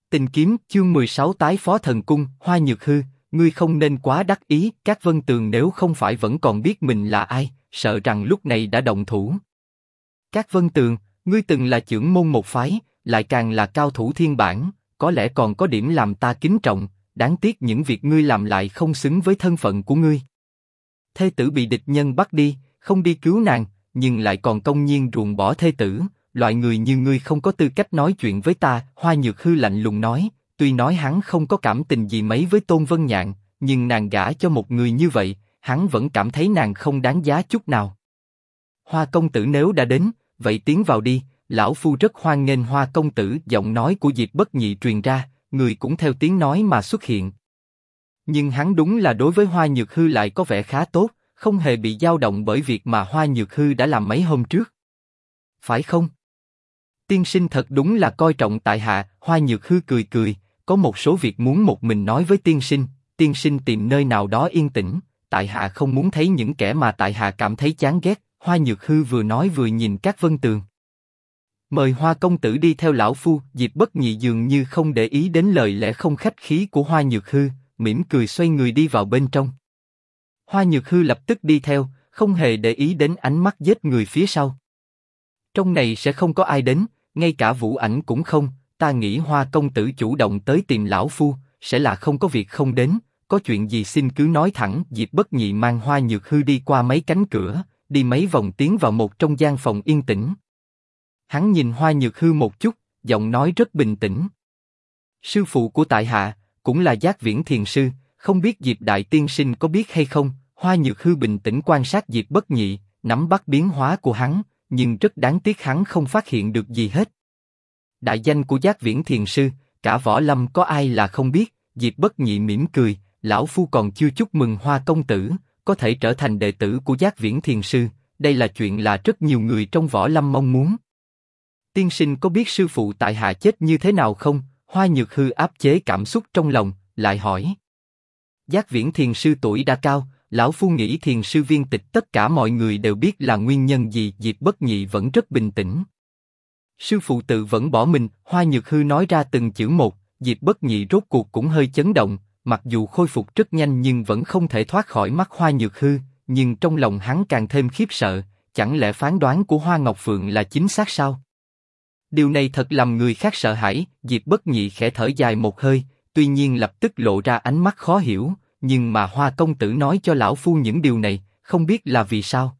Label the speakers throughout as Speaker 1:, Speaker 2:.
Speaker 1: Tình kiếm chương 16 tái phó thần cung. Hoa Nhược Hư, ngươi không nên quá đắc ý. Các Vân Tường nếu không phải vẫn còn biết mình là ai, sợ rằng lúc này đã động thủ. Các Vân Tường, ngươi từng là trưởng môn một phái, lại càng là cao thủ thiên bản, có lẽ còn có điểm làm ta kính trọng. Đáng tiếc những việc ngươi làm lại không xứng với thân phận của ngươi. Thê tử bị địch nhân bắt đi, không đi cứu nàng, nhưng lại còn công nhiên ruồng bỏ thê tử. Loại người như ngươi không có tư cách nói chuyện với ta. Hoa Nhược Hư lạnh lùng nói. Tuy nói hắn không có cảm tình gì mấy với Tôn Vân Nhạn, nhưng nàng gả cho một người như vậy, hắn vẫn cảm thấy nàng không đáng giá chút nào. Hoa công tử nếu đã đến, vậy tiến vào đi, lão phu rất hoan nghênh Hoa công tử. Giọng nói của Diệp Bất Nhị truyền ra, người cũng theo tiếng nói mà xuất hiện. Nhưng hắn đúng là đối với Hoa Nhược Hư lại có vẻ khá tốt, không hề bị dao động bởi việc mà Hoa Nhược Hư đã làm mấy hôm trước. Phải không? Tiên sinh thật đúng là coi trọng tại hạ. Hoa Nhược Hư cười cười, có một số việc muốn một mình nói với tiên sinh tìm nơi nào đó yên tĩnh, tại hạ không muốn thấy những kẻ mà tại hạ cảm thấy chán ghét. Hoa Nhược Hư vừa nói vừa nhìn các Vân Tường. Mời Hoa công tử đi theo lão phu. Diệp Bất Nhị dường như không để ý đến lời lẽ không khách khí của Hoa Nhược Hư, mỉm cười xoay người đi vào bên trong. Hoa Nhược Hư lập tức đi theo, không hề để ý đến ánh mắt giết người phía sau. Trong này sẽ không có ai đến, ngay cả Vũ Ảnh cũng không. Ta nghĩ Hoa công tử chủ động tới tìm lão phu, sẽ là không có việc không đến. Có chuyện gì xin cứ nói thẳng. Diệp Bất Nhị mang Hoa Nhược Hư đi qua mấy cánh cửa, đi mấy vòng tiến vào một trong gian phòng yên tĩnh. Hắn nhìn Hoa Nhược Hư một chút, giọng nói rất bình tĩnh. Sư phụ của tại hạ, cũng là Giác Viễn Thiền Sư, không biết Diệp đại tiên sinh có biết hay không? Hoa Nhược Hư bình tĩnh quan sát Diệp Bất Nhị, nắm bắt biến hóa của hắn, nhưng rất đáng tiếc hắn không phát hiện được gì hết. Đại danh của Giác Viễn Thiền Sư, cả võ lâm có ai là không biết? Diệp Bất Nhị mỉm cười, lão phu còn chưa chúc mừng Hoa công tử, có thể trở thành đệ tử của Giác Viễn Thiền Sư, đây là chuyện là rất nhiều người trong võ lâm mong muốn. Tiên sinh có biết sư phụ tại hạ chết như thế nào không? Hoa Nhược Hư áp chế cảm xúc trong lòng, lại hỏi. Giác Viễn Thiền Sư tuổi đã cao, lão phu nghĩ Thiền Sư viên tịch tất cả mọi người đều biết là nguyên nhân gì. Diệp Bất Nhị vẫn rất bình tĩnh. Sư phụ tự vẫn bỏ mình. Hoa Nhược Hư nói ra từng chữ một. Diệp Bất Nhị rốt cuộc cũng hơi chấn động, mặc dù khôi phục rất nhanh nhưng vẫn không thể thoát khỏi mắt Hoa Nhược Hư. Nhưng trong lòng hắn càng thêm khiếp sợ, chẳng lẽ phán đoán của Hoa Ngọc Phượng là chính xác sao? Điều này thật làm người khác sợ hãi. Diệp Bất Nhị khẽ thở dài một hơi, tuy nhiên lập tức lộ ra ánh mắt khó hiểu. Nhưng mà Hoa công tử nói cho lão phu những điều này, không biết là vì sao?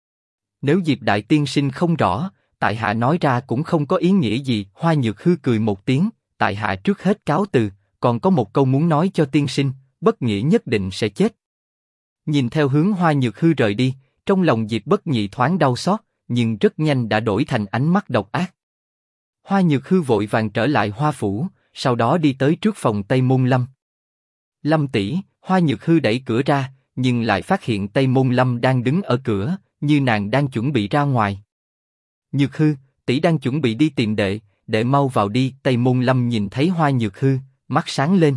Speaker 1: Nếu Diệp đại tiên sinh không rõ, tại hạ nói ra cũng không có ý nghĩa gì. Hoa Nhược Hư cười một tiếng, tại hạ trước hết cáo từ, còn có một câu muốn nói cho tiên sinh, Bất Nhị nhất định sẽ chết. Nhìn theo hướng Hoa Nhược Hư rời đi, trong lòng Diệp Bất Nhị thoáng đau xót, nhưng rất nhanh đã đổi thành ánh mắt độc ác. Hoa Nhược Hư vội vàng trở lại Hoa phủ, sau đó đi tới trước phòng Tây Môn Lâm. Lâm tỷ. Hoa Nhược Hư đẩy cửa ra, nhưng lại phát hiện Tây Môn Lâm đang đứng ở cửa, như nàng đang chuẩn bị ra ngoài. Nhược Hư, tỷ đang chuẩn bị đi tìm đệ, đệ mau vào đi. Tây Môn Lâm nhìn thấy Hoa Nhược Hư, mắt sáng lên.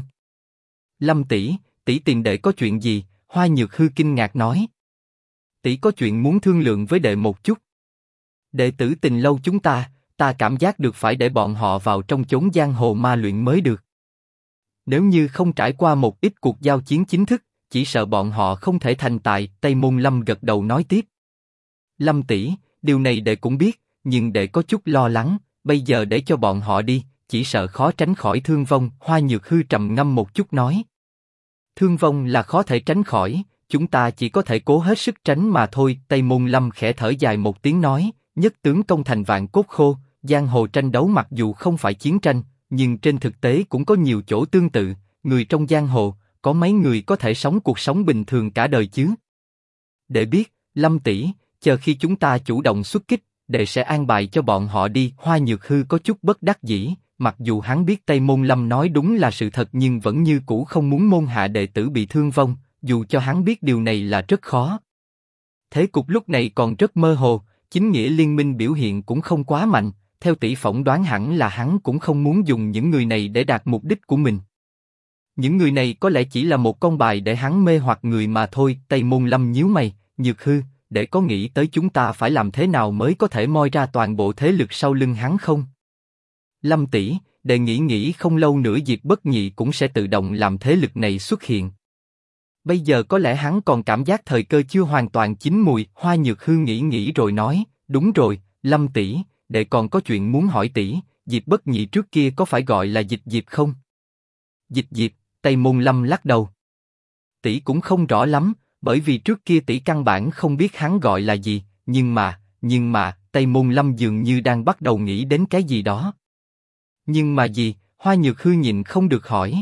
Speaker 1: Lâm tỷ, tỷ tìm đệ có chuyện gì? Hoa Nhược Hư kinh ngạc nói. Tỷ có chuyện muốn thương lượng với đệ một chút. Đệ tử Tình Lâu chúng ta cảm giác được phải để bọn họ vào trong chốn giang hồ ma luyện mới được. Nếu như không trải qua một ít cuộc giao chiến chính thức, chỉ sợ bọn họ không thể thành tài. Tây Môn Lâm gật đầu nói tiếp. Lâm tỷ, điều này đệ cũng biết, nhưng đệ có chút lo lắng, bây giờ để cho bọn họ đi, chỉ sợ khó tránh khỏi thương vong. Hoa Nhược Hư trầm ngâm một chút nói. Thương vong là khó thể tránh khỏi, chúng ta chỉ có thể cố hết sức tránh mà thôi. Tây Môn Lâm khẽ thở dài một tiếng nói, nhất tướng công thành vạn cốt khô, giang hồ tranh đấu mặc dù không phải chiến tranh, nhưng trên thực tế cũng có nhiều chỗ tương tự. Người trong giang hồ, có mấy người có thể sống cuộc sống bình thường cả đời chứ? Đệ biết, Lâm tỷ, chờ khi chúng ta chủ động xuất kích, đệ sẽ an bài cho bọn họ đi. Hoa Nhược Hư có chút bất đắc dĩ, mặc dù hắn biết Tây Môn Lâm nói đúng là sự thật nhưng vẫn như cũ không muốn môn hạ đệ tử bị thương vong, dù cho hắn biết điều này là rất khó. Thế cục lúc này còn rất mơ hồ, chính nghĩa liên minh biểu hiện cũng không quá mạnh, theo tỷ phỏng đoán hẳn là hắn cũng không muốn dùng những người này để đạt mục đích của mình. Những người này có lẽ chỉ là một con bài để hắn mê hoặc người mà thôi. Tây Môn Lâm nhíu mày, Nhược Hư, để có nghĩ tới chúng ta phải làm thế nào mới có thể moi ra toàn bộ thế lực sau lưng hắn không? Lâm tỷ, để nghĩ không lâu nữa Diệp Bất Nhị cũng sẽ tự động làm thế lực này xuất hiện. Bây giờ có lẽ hắn còn cảm giác thời cơ chưa hoàn toàn chín mùi. Hoa Nhược Hư nghĩ rồi nói, đúng rồi, Lâm tỷ, đệ còn có chuyện muốn hỏi tỷ, Diệp Bất Nhị trước kia có phải gọi là Dịch Diệp không? Dịch Diệp, Tây Môn Lâm lắc đầu. Tỷ cũng không rõ lắm, bởi vì trước kia tỷ căn bản không biết hắn gọi là gì, nhưng mà, Tây Môn Lâm dường như đang bắt đầu nghĩ đến cái gì đó. Nhưng mà gì? Hoa Nhược Hư nhịn không được hỏi.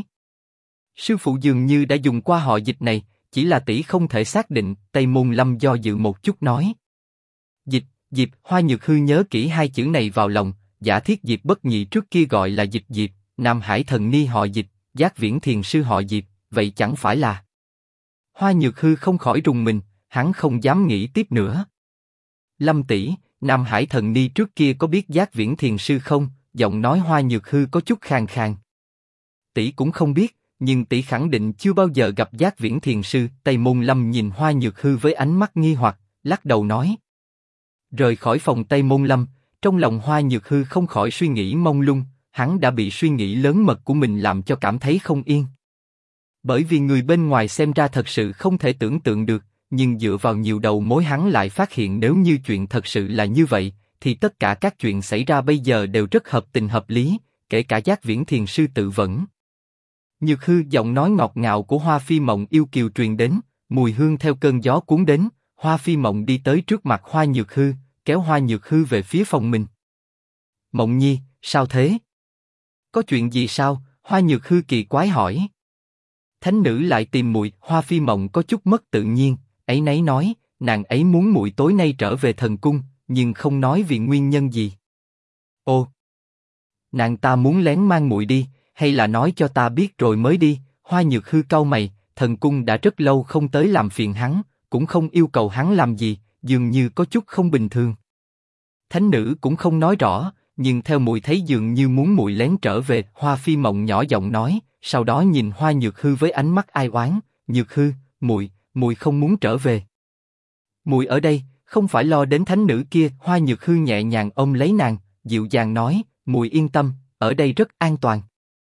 Speaker 1: Sư phụ dường như đã dùng qua họ Dịch này, chỉ là tỷ không thể xác định. Tây Môn Lâm do dự một chút nói. Dịch, Diệp. Hoa Nhược Hư nhớ kỹ hai chữ này vào lòng. Giả thiết Diệp Bất Nhị trước kia gọi là Dịch Diệp, Nam Hải Thần Ni họ Dịch, Giác Viễn Thiền Sư họ Diệp, vậy chẳng phải là? Hoa Nhược Hư không khỏi rùng mình, hắn không dám nghĩ tiếp nữa. Lâm tỷ, Nam Hải Thần Ni trước kia có biết Giác Viễn Thiền Sư không? Giọng nói Hoa Nhược Hư có chút khàn khàn. Tỷ cũng không biết, nhưng tỷ khẳng định chưa bao giờ gặp Giác Viễn Thiền Sư. Tây Môn Lâm nhìn Hoa Nhược Hư với ánh mắt nghi hoặc, lắc đầu nói. Rời khỏi phòng Tây Môn Lâm, trong lòng Hoa Nhược Hư không khỏi suy nghĩ mông lung, hắn đã bị suy nghĩ lớn mật của mình làm cho cảm thấy không yên. Bởi vì người bên ngoài xem ra thật sự không thể tưởng tượng được, nhưng dựa vào nhiều đầu mối hắn lại phát hiện nếu như chuyện thật sự là như vậy, thì tất cả các chuyện xảy ra bây giờ đều rất hợp tình hợp lý, kể cả Giác Viễn Thiền Sư tự vẫn. Nhược Hư, giọng nói ngọt ngào của Hoa Phi Mộng yêu kiều truyền đến, mùi hương theo cơn gió cuốn đến. Hoa Phi Mộng đi tới trước mặt Hoa Nhược Hư, kéo Hoa Nhược Hư về phía phòng mình. Mộng Nhi, sao thế? Có chuyện gì sao? Hoa Nhược Hư kỳ quái hỏi. Thánh nữ lại tìm muội. Hoa Phi Mộng có chút mất tự nhiên, áy náy nói, nàng ấy muốn muội tối nay trở về thần cung, nhưng không nói vì nguyên nhân gì. Ồ, nàng ta muốn lén mang muội đi, hay là nói cho ta biết rồi mới đi? Hoa Nhược Hư cau mày, thần cung đã rất lâu không tới làm phiền hắn, cũng không yêu cầu hắn làm gì, dường như có chút không bình thường. Thánh nữ cũng không nói rõ, nhưng theo muội thấy dường như muốn muội lén trở về. Hoa Phi Mộng nhỏ giọng nói, sau đó nhìn Hoa Nhược Hư với ánh mắt ai oán. Nhược Hư, muội không muốn trở về. Muội ở đây, không phải lo đến thánh nữ kia. Hoa Nhược Hư nhẹ nhàng ôm lấy nàng, dịu dàng nói, muội yên tâm, ở đây rất an toàn.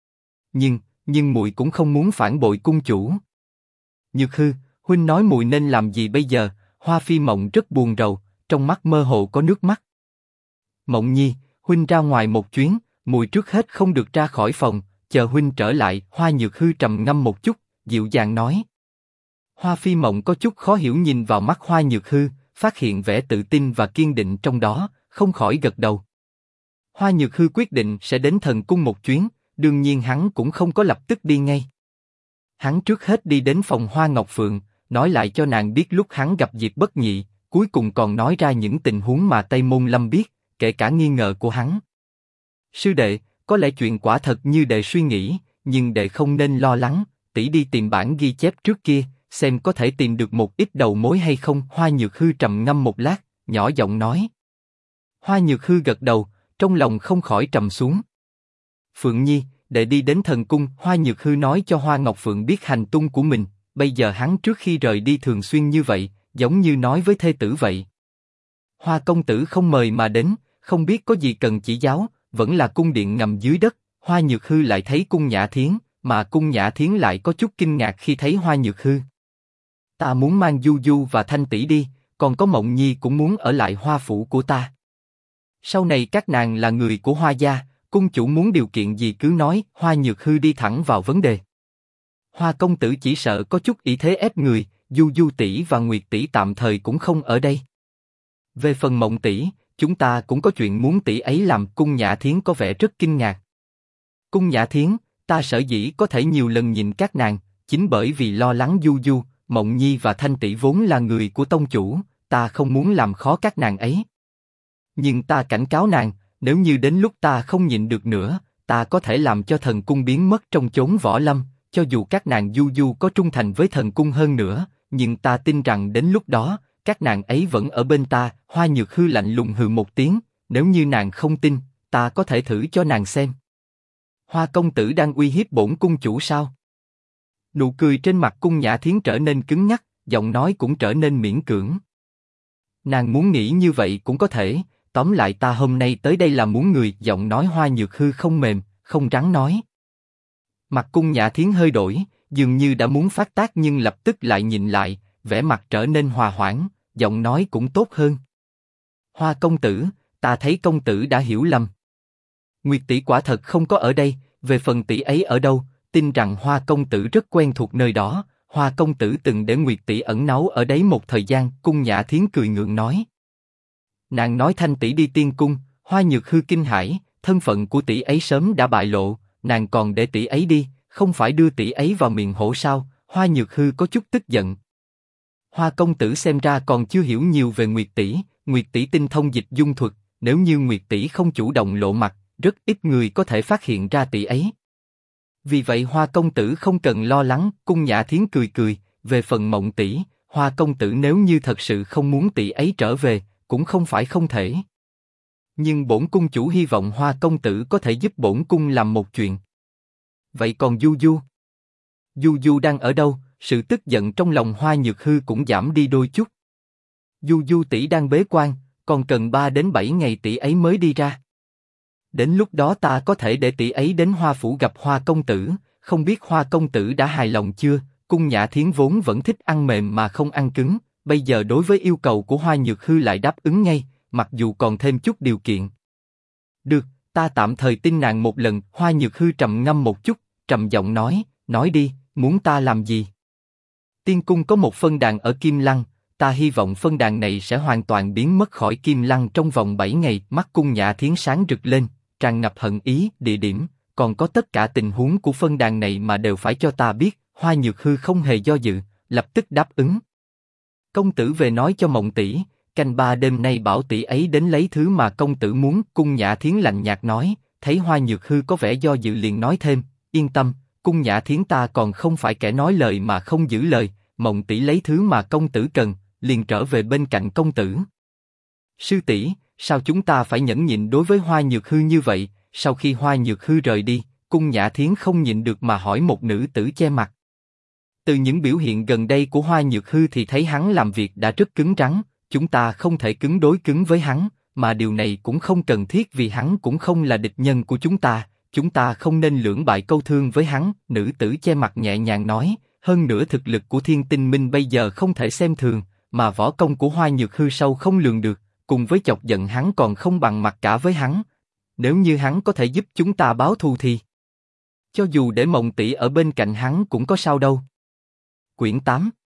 Speaker 1: Nhưng muội cũng không muốn phản bội cung chủ. Nhược Hư, huynh nói muội nên làm gì bây giờ? Hoa Phi Mộng rất buồn rầu, trong mắt mơ hồ có nước mắt. Mộng Nhi, huynh ra ngoài một chuyến, muội trước hết không được ra khỏi phòng, chờ huynh trở lại. Hoa Nhược Hư trầm ngâm một chút, dịu dàng nói. Hoa Phi Mộng có chút khó hiểu nhìn vào mắt Hoa Nhược Hư, phát hiện vẻ tự tin và kiên định trong đó, không khỏi gật đầu. Hoa Nhược Hư quyết định sẽ đến thần cung một chuyến, đương nhiên hắn cũng không có lập tức đi ngay. Hắn trước hết đi đến phòng Hoa Ngọc Phượng, nói lại cho nàng biết lúc hắn gặp Diệp Bất Nhị, cuối cùng còn nói ra những tình huống mà Tây Môn Lâm biết, kể cả nghi ngờ của hắn. Sư đệ, có lẽ chuyện quả thật như đệ suy nghĩ, nhưng đệ không nên lo lắng, tỷ đi tìm bản ghi chép trước kia, xem có thể tìm được một ít đầu mối hay không. Hoa Nhược Hư trầm ngâm một lát, nhỏ giọng nói. Hoa Nhược Hư gật đầu, trong lòng không khỏi trầm xuống. Phượng Nhi, đệ đi đến thần cung. Hoa Nhược Hư nói cho Hoa Ngọc Phượng biết hành tung của mình, bây giờ hắn trước khi rời đi thường xuyên như vậy, giống như nói với thê tử vậy. Hoa công tử không mời mà đến, không biết có gì cần chỉ giáo, vẫn là cung điện ngầm dưới đất. Hoa Nhược Hư lại thấy cung Nhã Thiến, mà cung Nhã Thiến lại có chút kinh ngạc khi thấy Hoa Nhược Hư. Ta muốn mang Du Du và Thanh tỷ đi, còn có Mộng Nhi cũng muốn ở lại Hoa phủ của ta. Sau này các nàng là người của Hoa gia, cung chủ muốn điều kiện gì cứ nói. Hoa Nhược Hư đi thẳng vào vấn đề. Hoa công tử chỉ sợ có chút ý thế ép người, Du Du tỷ và Nguyệt tỷ tạm thời cũng không ở đây. Về phần Mộng tỷ, chúng ta cũng có chuyện muốn tỷ ấy làm. Cung Nhã Thiến có vẻ rất kinh ngạc. Cung Nhã Thiến, ta sở dĩ có thể nhiều lần nhìn các nàng, chính bởi vì lo lắng Du Du, Mộng Nhi và Thanh tỷ vốn là người của tông chủ, ta không muốn làm khó các nàng ấy. Nhưng ta cảnh cáo nàng, nếu như đến lúc ta không nhịn được nữa, ta có thể làm cho thần cung biến mất trong chốn võ lâm, cho dù các nàng Du Du có trung thành với thần cung hơn nữa, nhưng ta tin rằng đến lúc đó, các nàng ấy vẫn ở bên ta. Hoa Nhược Hư lạnh lùng hừ một tiếng, nếu như nàng không tin, ta có thể thử cho nàng xem. Hoa công tử đang uy hiếp bổn cung chủ sao? Nụ cười trên mặt cung Nhã Thiến trở nên cứng nhắc, giọng nói cũng trở nên miễn cưỡng. Nàng muốn nghĩ như vậy cũng có thể, tóm lại ta hôm nay tới đây là muốn người. Giọng nói Hoa Nhược Hư không mềm, không rắn nói. Mặt Cung Nhã Thiến hơi đổi, dường như đã muốn phát tác nhưng lập tức lại nhìn lại, vẻ mặt trở nên hòa hoãn, giọng nói cũng tốt hơn. Hoa công tử, ta thấy công tử đã hiểu lầm. Nguyệt tỷ quả thật không có ở đây, về phần tỷ ấy ở đâu, tin rằng Hoa công tử rất quen thuộc nơi đó. Hoa công tử từng để Nguyệt tỷ ẩn náu ở đấy một thời gian. Cung Nhã Thiến cười ngượng nói. Nàng nói Thanh tỷ đi tiên cung, Hoa Nhược Hư kinh hãi, thân phận của tỷ ấy sớm đã bại lộ, nàng còn để tỷ ấy đi, không phải đưa tỷ ấy vào miệng hổ sao? Hoa Nhược Hư có chút tức giận. Hoa công tử xem ra còn chưa hiểu nhiều về Nguyệt tỷ tinh thông dịch dung thuật, nếu như Nguyệt tỷ không chủ động lộ mặt, rất ít người có thể phát hiện ra tỷ ấy. Vì vậy Hoa công tử không cần lo lắng. Cung Nhã Thiến cười cười, về phần Mộng tỷ, Hoa công tử nếu như thật sự không muốn tỷ ấy trở về, cũng không phải không thể. Nhưng bổn cung chủ hy vọng Hoa công tử có thể giúp bổn cung làm một chuyện. Vậy còn Du Du? Du Du đang ở đâu? Sự tức giận trong lòng Hoa Nhược Hư cũng giảm đi đôi chút. Du Du tỷ đang bế quan, còn cần 3 đến 7 ngày tỷ ấy mới đi ra. Đến lúc đó ta có thể để tỷ ấy đến Hoa phủ gặp Hoa công tử, không biết Hoa công tử đã hài lòng chưa? Cung Nhã Thiến vốn vẫn thích ăn mềm mà không ăn cứng, bây giờ đối với yêu cầu của Hoa Nhược Hư lại đáp ứng ngay, mặc dù còn thêm chút điều kiện. Được, ta tạm thời tin nàng một lần. Hoa Nhược Hư trầm ngâm một chút, trầm giọng nói đi, muốn ta làm gì? Tiên cung có một phân đàn ở Kim Lăng, ta hy vọng phân đàn này sẽ hoàn toàn biến mất khỏi Kim Lăng trong vòng 7 ngày. Mắt Cung Nhã Thiến sáng rực lên, tràn ngập hận ý. Địa điểm, còn có tất cả tình huống của phân đàn này mà đều phải cho ta biết. Hoa Nhược Hư không hề do dự, lập tức đáp ứng. Công tử về nói cho Mộng tỷ, canh 3 đêm nay bảo tỷ ấy đến lấy thứ mà công tử muốn. Cung Nhã Thiến lạnh nhạt nói. Thấy Hoa Nhược Hư có vẻ do dự liền nói thêm, yên tâm, Cung Nhã Thiến ta còn không phải kẻ nói lời mà không giữ lời. Mộng tỷ lấy thứ mà công tử cần, liền trở về bên cạnh công tử. Sư tỷ, sao chúng ta phải nhẫn nhịn đối với Hoa Nhược Hư như vậy? Sau khi Hoa Nhược Hư rời đi, Cung Nhã Thiến không nhịn được mà hỏi một nữ tử che mặt. Từ những biểu hiện gần đây của Hoa Nhược Hư thì thấy hắn làm việc đã rất cứng rắn, chúng ta không thể cứng đối cứng với hắn, mà điều này cũng không cần thiết vì hắn cũng không là địch nhân của chúng ta không nên lưỡng bại câu thương với hắn. Nữ tử che mặt nhẹ nhàng nói, hơn nữa thực lực của Thiên Tinh Minh bây giờ không thể xem thường, mà võ công của Hoa Nhược Hư sâu không lường được, cùng với chọc giận hắn còn không bằng mặt cả với hắn. Nếu như hắn có thể giúp chúng ta báo thù thì cho dù để Mộng tỷ ở bên cạnh hắn cũng có sao đâu. Quyển 8